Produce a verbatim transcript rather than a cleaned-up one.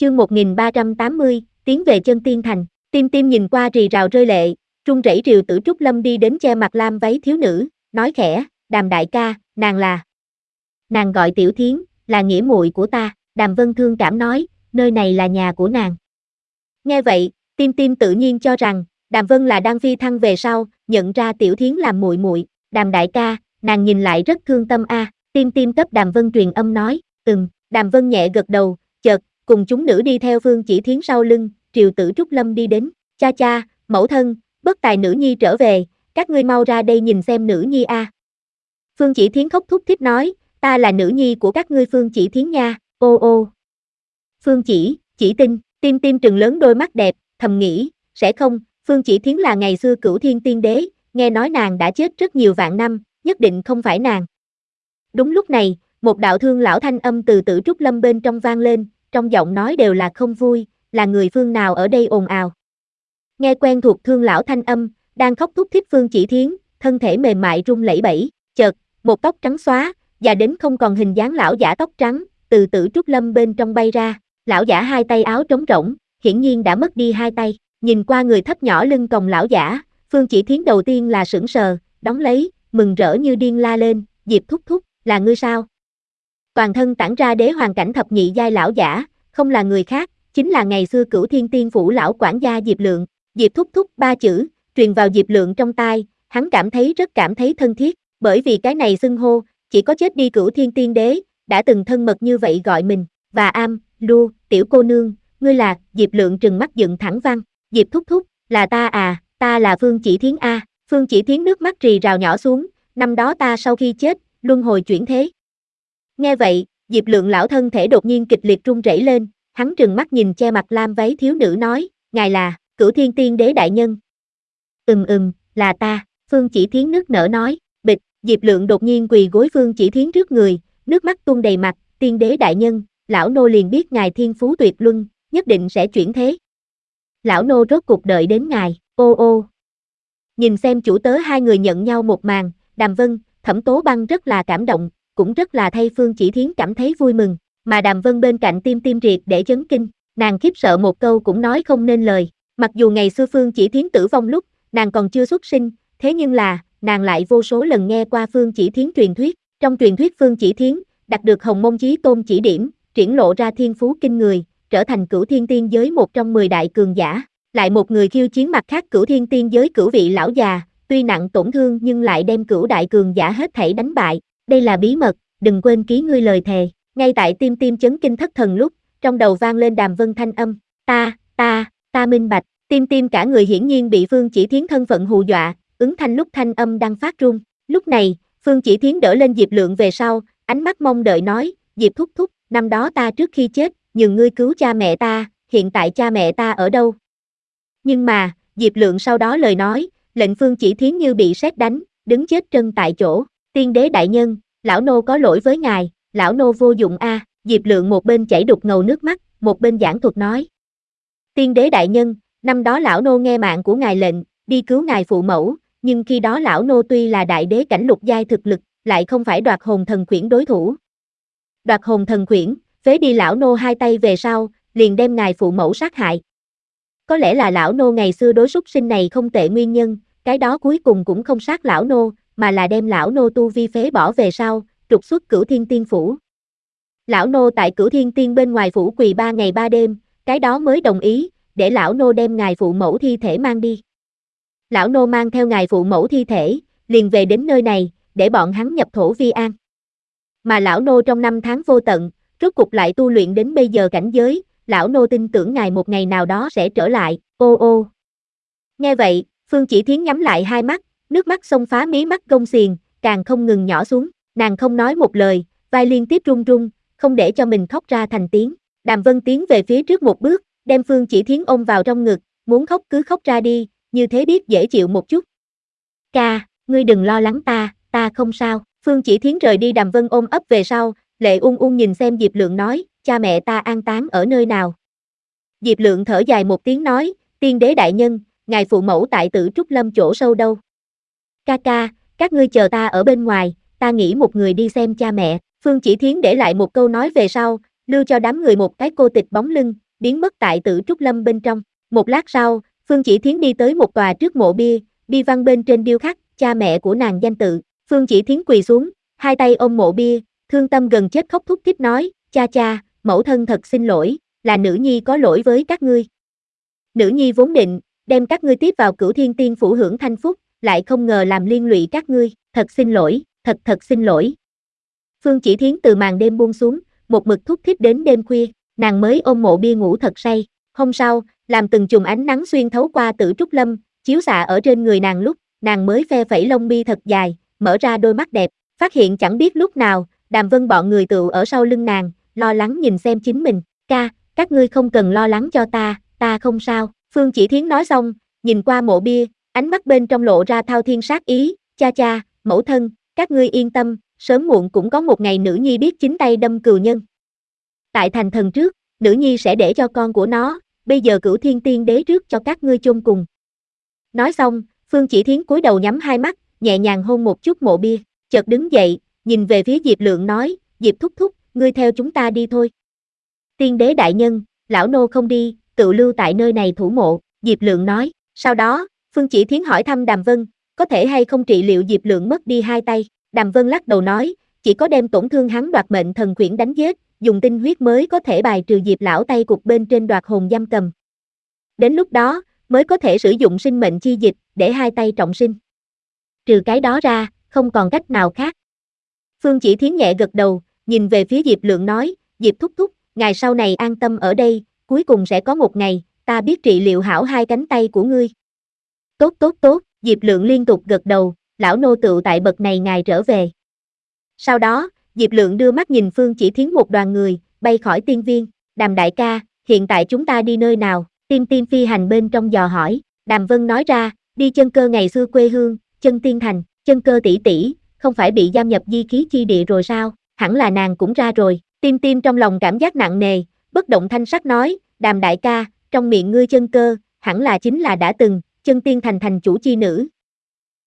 Chương một nghìn ba trăm tám mươi, tiến về chân tiên thành. Tim Tim nhìn qua rì rào rơi lệ, run rẩy Triều Tử Trúc Lâm đi đến che mặt lam váy thiếu nữ, nói khẽ, Đàm đại ca, nàng là. Nàng gọi Tiểu Thiến, là nghĩa muội của ta. Đàm Vân thương cảm nói, nơi này là nhà của nàng. Nghe vậy, Tim Tim tự nhiên cho rằng, Đàm Vân là đang phi thăng về sau, nhận ra Tiểu Thiến làm muội muội. Đàm đại ca, nàng nhìn lại rất thương tâm a. À. Tim Tim cấp Đàm Vân truyền âm nói, ừm. Đàm Vân nhẹ gật đầu, chợt cùng chúng nữ đi theo Phương Chỉ Thiến sau lưng, Triều Tử Trúc Lâm đi đến. Cha cha, mẫu thân, bất tài nữ nhi trở về, các ngươi mau ra đây nhìn xem nữ nhi a. À. Phương Chỉ Thiến khóc thút thít nói, ta là nữ nhi của các ngươi Phương Chỉ Thiến nha. Ô ô. Phương Chỉ, Chỉ Tinh. Tim Tim trừng lớn đôi mắt đẹp, thầm nghĩ, sẽ không, Phương Chỉ Thiến là ngày xưa Cửu Thiên Tiên Đế, nghe nói nàng đã chết rất nhiều vạn năm, nhất định không phải nàng. Đúng lúc này, một đạo thương lão thanh âm từ Tử Trúc Lâm bên trong vang lên, trong giọng nói đều là không vui, là người phương nào ở đây ồn ào. Nghe quen thuộc thương lão thanh âm, đang khóc thút thít Phương Chỉ Thiến, thân thể mềm mại run lẩy bẩy, chợt, một tóc trắng xóa, già đến không còn hình dáng lão giả tóc trắng, từ Tử Trúc Lâm bên trong bay ra. Lão giả hai tay áo trống rỗng, hiển nhiên đã mất đi hai tay, nhìn qua người thấp nhỏ lưng còng lão giả, Phương Chỉ Thiến đầu tiên là sững sờ, đón lấy, mừng rỡ như điên la lên, Diệp thúc thúc, là ngươi sao? Toàn thân tản ra đế hoàng cảnh thập nhị giai lão giả, không là người khác, chính là ngày xưa Cửu Thiên Tiên phủ lão quản gia Diệp Lượng. Diệp thúc thúc ba chữ, truyền vào Diệp Lượng trong tai, hắn cảm thấy rất cảm thấy thân thiết, bởi vì cái này xưng hô, chỉ có chết đi Cửu Thiên Tiên đế, đã từng thân mật như vậy gọi mình, và am, lu, tiểu cô nương, ngươi là. Diệp Lượng trừng mắt dựng thẳng văng, Diệp thúc thúc, là ta à, ta là Phương Chỉ Thiến a. À. Phương Chỉ Thiến nước mắt rì rào nhỏ xuống, năm đó ta sau khi chết, luân hồi chuyển thế. Nghe vậy, Diệp Lượng lão thân thể đột nhiên kịch liệt run rẩy lên, hắn trừng mắt nhìn che mặt lam váy thiếu nữ nói, ngài là Cửu Thiên Tiên đế đại nhân. Ừm ừm, là ta. Phương Chỉ Thiến nức nở nói, bịch. Diệp Lượng đột nhiên quỳ gối Phương Chỉ Thiến trước người, nước mắt tuôn đầy mặt, tiên đế đại nhân, lão nô liền biết ngài thiên phú tuyệt luân, nhất định sẽ chuyển thế. Lão nô rốt cục đợi đến ngài. Ô ô. Nhìn xem chủ tớ hai người nhận nhau một màn, Đàm Vân, Thẩm Tố Băng rất là cảm động, cũng rất là thay Phương Chỉ Thiến cảm thấy vui mừng, mà Đàm Vân bên cạnh Tim Tim triệt để chấn kinh, nàng khiếp sợ một câu cũng nói không nên lời. Mặc dù ngày xưa Phương Chỉ Thiến tử vong lúc, nàng còn chưa xuất sinh, thế nhưng là, nàng lại vô số lần nghe qua Phương Chỉ Thiến truyền thuyết. Trong truyền thuyết Phương Chỉ Thiến đạt được Hồng Môn Chí Tôn chỉ điểm, triển lộ ra thiên phú kinh người, trở thành Cửu Thiên Tiên giới một trong mười đại cường giả. Lại một người khiêu chiến mặt khác Cửu Thiên Tiên giới cửu vị lão già, tuy nặng tổn thương nhưng lại đem cửu đại cường giả hết thảy đánh bại. Đây là bí mật, đừng quên ký ngươi lời thề. Ngay tại Tim Tim chấn kinh thất thần lúc, trong đầu vang lên Đàm Vân thanh âm, ta, ta, ta minh bạch. Tim Tim cả người hiển nhiên bị Phương Chỉ Thiến thân phận hù dọa, ứng thanh lúc thanh âm đang phát run. Lúc này, Phương Chỉ Thiến đỡ lên Diệp Lượng về sau, ánh mắt mong đợi nói, Diệp thúc thúc, năm đó ta trước khi chết, nhường ngươi cứu cha mẹ ta, hiện tại cha mẹ ta ở đâu? Nhưng mà, Diệp Lượng sau đó lời nói, lệnh Phương Chỉ Thiến như bị sét đánh, đứng chết chân tại chỗ. Tiên đế đại nhân, lão nô có lỗi với ngài, lão nô vô dụng a. À. Diệp Lượng một bên chảy đục ngầu nước mắt, một bên giảng thuật nói. Tiên đế đại nhân, năm đó lão nô nghe mạng của ngài lệnh, đi cứu ngài phụ mẫu, nhưng khi đó lão nô tuy là đại đế cảnh lục giai thực lực, lại không phải Đoạt Hồn Thần Khuyển đối thủ. Đoạt Hồn Thần Khuyển, phế đi lão nô hai tay về sau, liền đem ngài phụ mẫu sát hại. Có lẽ là lão nô ngày xưa đối súc sinh này không tệ nguyên nhân, cái đó cuối cùng cũng không sát lão nô, mà là đem lão nô tu vi phế bỏ về sau, trục xuất Cửu Thiên Tiên phủ. Lão nô tại Cửu Thiên Tiên bên ngoài phủ quỳ ba ngày ba đêm, cái đó mới đồng ý, để lão nô đem ngài phụ mẫu thi thể mang đi. Lão nô mang theo ngài phụ mẫu thi thể, liền về đến nơi này, để bọn hắn nhập thổ vi an. Mà lão nô trong năm tháng vô tận, rốt cục lại tu luyện đến bây giờ cảnh giới, lão nô tin tưởng ngài một ngày nào đó sẽ trở lại. Ô ô. Nghe vậy, Phương Chỉ Thiến nhắm lại hai mắt, nước mắt xông phá mí mắt gông xiềng, càng không ngừng nhỏ xuống, nàng không nói một lời, vai liên tiếp run run, không để cho mình khóc ra thành tiếng. Đàm Vân tiến về phía trước một bước, đem Phương Chỉ Thiến ôm vào trong ngực, muốn khóc cứ khóc ra đi, như thế biết dễ chịu một chút. Ca, ngươi đừng lo lắng ta, ta không sao. Phương Chỉ Thiến rời đi Đàm Vân ôm ấp về sau, lệ ung ung nhìn xem Diệp Lượng nói, cha mẹ ta an táng ở nơi nào? Diệp Lượng thở dài một tiếng nói, tiên đế đại nhân, ngài phụ mẫu tại Tử Trúc Lâm chỗ sâu đâu? Ca ca, các ngươi chờ ta ở bên ngoài, ta nghĩ một người đi xem cha mẹ. Phương Chỉ Thiến để lại một câu nói về sau, lưu cho đám người một cái cô tịch bóng lưng, biến mất tại Tử Trúc Lâm bên trong. Một lát sau, Phương Chỉ Thiến đi tới một tòa trước mộ bia, bia văn bên trên điêu khắc cha mẹ của nàng danh tự. Phương Chỉ Thiến quỳ xuống, hai tay ôm mộ bia, thương tâm gần chết khóc thút thít nói, cha cha, mẫu thân thật xin lỗi, là nữ nhi có lỗi với các ngươi. Nữ nhi vốn định đem các ngươi tiếp vào Cửu Thiên Tiên phủ hưởng thanh phúc, lại không ngờ làm liên lụy các ngươi, thật xin lỗi, thật thật xin lỗi. Phương Chỉ Thiến từ màn đêm buông xuống, một mực thút thít đến đêm khuya, nàng mới ôm mộ bia ngủ thật say. Hôm sau, làm từng chùm ánh nắng xuyên thấu qua Tử Trúc Lâm, chiếu xạ ở trên người nàng lúc, nàng mới phe phẩy lông mi thật dài, mở ra đôi mắt đẹp, phát hiện chẳng biết lúc nào, Đàm Vân bọn người tựu ở sau lưng nàng, lo lắng nhìn xem chính mình. Ca, các ngươi không cần lo lắng cho ta, ta không sao. Phương Chỉ Thiến nói xong, nhìn qua mộ bia, ánh mắt bên trong lộ ra thao thiên sát ý, cha cha, mẫu thân, các ngươi yên tâm, sớm muộn cũng có một ngày nữ nhi biết chính tay đâm cừu nhân. Tại thành thần trước, nữ nhi sẽ để cho con của nó, bây giờ Cửu Thiên Tiên đế trước cho các ngươi chôn cùng. Nói xong, Phương Chỉ Thiến cúi đầu nhắm hai mắt, nhẹ nhàng hôn một chút mộ bia, chợt đứng dậy, nhìn về phía Diệp Lượng nói, Diệp thúc thúc, ngươi theo chúng ta đi thôi. Tiên đế đại nhân, lão nô không đi, tự lưu tại nơi này thủ mộ, Diệp Lượng nói. Sau đó, Phương Chỉ Thiến hỏi thăm Đàm Vân, có thể hay không trị liệu Diệp Lượng mất đi hai tay. Đàm Vân lắc đầu nói, chỉ có đem tổn thương hắn đoạt mệnh thần khuyển đánh giết, dùng tinh huyết mới có thể bài trừ Diệp lão tay cục bên trên đoạt hồn giam cầm. Đến lúc đó, mới có thể sử dụng sinh mệnh chi dịch, để hai tay trọng sinh. Trừ cái đó ra, không còn cách nào khác. Phương Chỉ Thiến nhẹ gật đầu, nhìn về phía Diệp Lượng nói, Diệp thúc thúc, ngày sau này an tâm ở đây, cuối cùng sẽ có một ngày, ta biết trị liệu hảo hai cánh tay của ngươi. Tốt tốt tốt, Diệp Lượng liên tục gật đầu, lão nô tựu tại bậc này ngài trở về. Sau đó, Diệp Lượng đưa mắt nhìn Phương Chỉ Thiến một đoàn người, bay khỏi tiên viên. Đàm đại ca, hiện tại chúng ta đi nơi nào? Tim Tim phi hành bên trong dò hỏi. Đàm Vân nói ra, đi Chân Cơ ngày xưa quê hương, Chân Tiên Thành. Chân Cơ tỷ tỷ, không phải bị giam nhập di khí chi địa rồi sao? Hẳn là nàng cũng ra rồi. Tim Tim trong lòng cảm giác nặng nề, bất động thanh sắc nói, Đàm đại ca, trong miệng ngươi Chân Cơ, hẳn là chính là đã từng Chân Tiên Thành thành chủ chi nữ,